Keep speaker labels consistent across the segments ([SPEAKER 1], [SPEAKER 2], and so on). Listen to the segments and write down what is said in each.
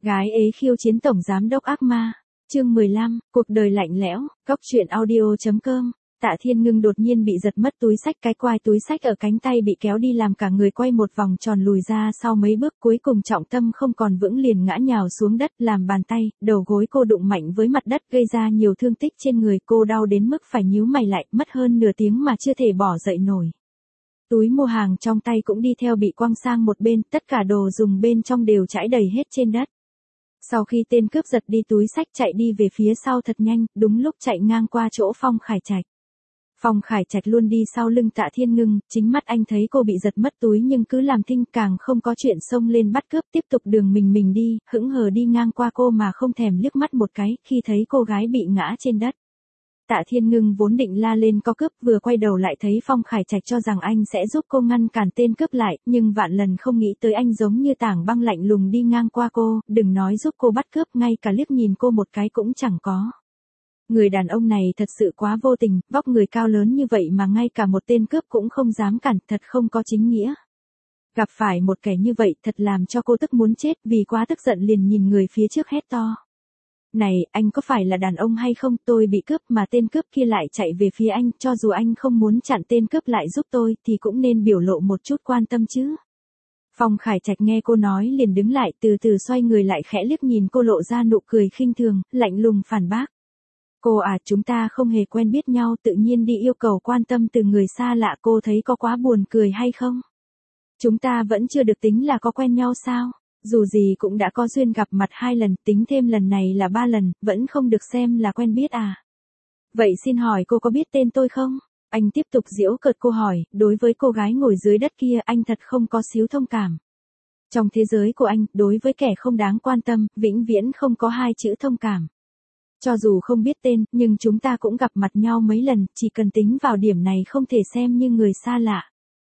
[SPEAKER 1] Gái ế khiêu chiến tổng giám đốc ác ma. Chương 15, cuộc đời lạnh lẽo. Cốc truyện audio.com. Tạ Thiên Ngưng đột nhiên bị giật mất túi xách, cái quai túi xách ở cánh tay bị kéo đi làm cả người quay một vòng tròn lùi ra sau mấy bước, cuối cùng trọng tâm không còn vững liền ngã nhào xuống đất, làm bàn tay, đầu gối cô đụng mạnh với mặt đất gây ra nhiều thương tích trên người. Cô đau đến mức phải nhíu mày lại, mất hơn nửa tiếng mà chưa thể bỏ dậy nổi. Túi mua hàng trong tay cũng đi theo bị quăng sang một bên, tất cả đồ dùng bên trong đều trải đầy hết trên đất. Sau khi tên cướp giật đi túi xách chạy đi về phía sau thật nhanh, đúng lúc chạy ngang qua chỗ Phong Khải Trạch. Phong Khải Trạch luôn đi sau lưng Tạ Thiên Ngưng, chính mắt anh thấy cô bị giật mất túi nhưng cứ làm thinh, càng không có chuyện xông lên bắt cướp, tiếp tục đường mình đi, hững hờ đi ngang qua cô mà không thèm liếc mắt một cái khi thấy cô gái bị ngã trên đất. Tạ Thiên Ngưng vốn định la lên có cướp, vừa quay đầu lại thấy Phong Khải Trạch cho rằng anh sẽ giúp cô ngăn cản tên cướp lại, nhưng vạn lần không nghĩ tới anh giống như tảng băng lạnh lùng đi ngang qua cô, đừng nói giúp cô bắt cướp, ngay cả liếc nhìn cô một cái cũng chẳng có. Người đàn ông này thật sự quá vô tình, vóc người cao lớn như vậy mà ngay cả một tên cướp cũng không dám cản, thật không có chính nghĩa. Gặp phải một kẻ như vậy thật làm cho cô tức muốn chết, vì quá tức giận liền nhìn người phía trước hét to. Này, anh có phải là đàn ông hay không? Tôi bị cướp mà tên cướp kia lại chạy về phía anh, cho dù anh không muốn chặn tên cướp lại giúp tôi thì cũng nên biểu lộ một chút quan tâm chứ. Phong Khải Trạch nghe cô nói liền đứng lại, từ từ xoay người lại khẽ liếc nhìn cô, lộ ra nụ cười khinh thường, lạnh lùng phản bác. Cô à, chúng ta không hề quen biết nhau, tự nhiên đi yêu cầu quan tâm từ người xa lạ, cô thấy có quá buồn cười hay không? Chúng ta vẫn chưa được tính là có quen nhau sao? Dù gì cũng đã có duyên gặp mặt 2 lần, tính thêm lần này là 3 lần, vẫn không được xem là quen biết à? Vậy xin hỏi cô có biết tên tôi không? Anh tiếp tục giễu cợt cô hỏi, đối với cô gái ngồi dưới đất kia anh thật không có xíu thông cảm. Trong thế giới của anh, đối với kẻ không đáng quan tâm, vĩnh viễn không có 2 chữ thông cảm. Cho dù không biết tên, nhưng chúng ta cũng gặp mặt nhau mấy lần, chỉ cần tính vào điểm này không thể xem như người xa lạ.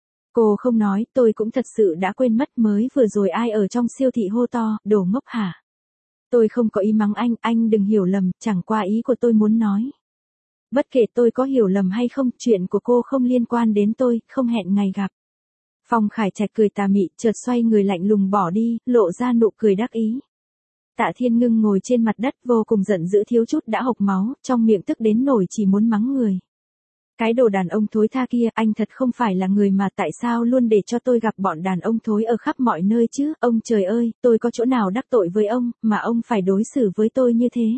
[SPEAKER 1] Cô không nói, tôi cũng thật sự đã quên mất, mới vừa rồi ai ở trong siêu thị hô to, đồ ngốc hả? Tôi không có ý mắng anh đừng hiểu lầm, chẳng qua ý của tôi muốn nói. Bất kể tôi có hiểu lầm hay không, chuyện của cô không liên quan đến tôi, không hẹn ngày gặp. Phong Khải Trạch cười tà mị, chợt xoay người lạnh lùng bỏ đi, lộ ra nụ cười đắc ý. Tạ Thiên Ngưng ngồi trên mặt đất vô cùng giận dữ, thiếu chút đã hộc máu, trong miệng tức đến nổi chỉ muốn mắng người. Cái đồ đàn ông thối tha kia, anh thật không phải là người mà tại sao luôn để cho tôi gặp bọn đàn ông thối ở khắp mọi nơi chứ? Ông trời ơi, tôi có chỗ nào đắc tội với ông, mà ông phải đối xử với tôi như thế?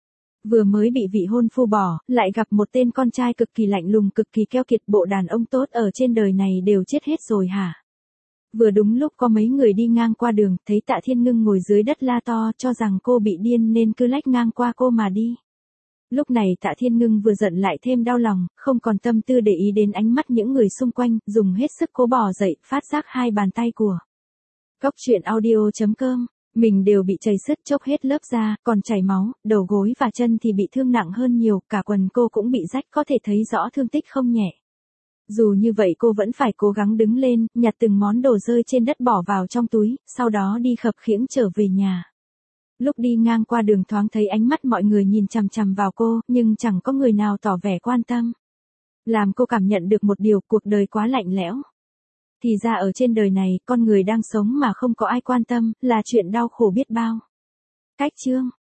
[SPEAKER 1] Vừa mới bị vị hôn phu bỏ, lại gặp một tên con trai cực kỳ lạnh lùng, cực kỳ keo kiệt, bộ đàn ông tốt ở trên đời này đều chết hết rồi hả? Vừa đúng lúc có mấy người đi ngang qua đường, thấy Tạ Thiên Ngưng ngồi dưới đất la to, cho rằng cô bị điên nên cứ lách ngang qua cô mà đi. Lúc này Tạ Thiên Ngưng vừa giận lại thêm đau lòng, không còn tâm tư để ý đến ánh mắt những người xung quanh, dùng hết sức cố bò dậy, phát giác 2 bàn tay của Cốc truyện audio.com, mình đều bị chảy sứt chốc hết lớp da, còn chảy máu, đầu gối và chân thì bị thương nặng hơn nhiều, cả quần cô cũng bị rách, có thể thấy rõ thương tích không nhẹ. Dù như vậy cô vẫn phải cố gắng đứng lên, nhặt từng món đồ rơi trên đất bỏ vào trong túi, sau đó đi khập khiễng trở về nhà. Lúc đi ngang qua đường thoáng thấy ánh mắt mọi người nhìn chằm chằm vào cô, nhưng chẳng có người nào tỏ vẻ quan tâm. Làm cô cảm nhận được một điều, cuộc đời quá lạnh lẽo. Thì ra ở trên đời này, con người đang sống mà không có ai quan tâm, là chuyện đau khổ biết bao. Cách chương.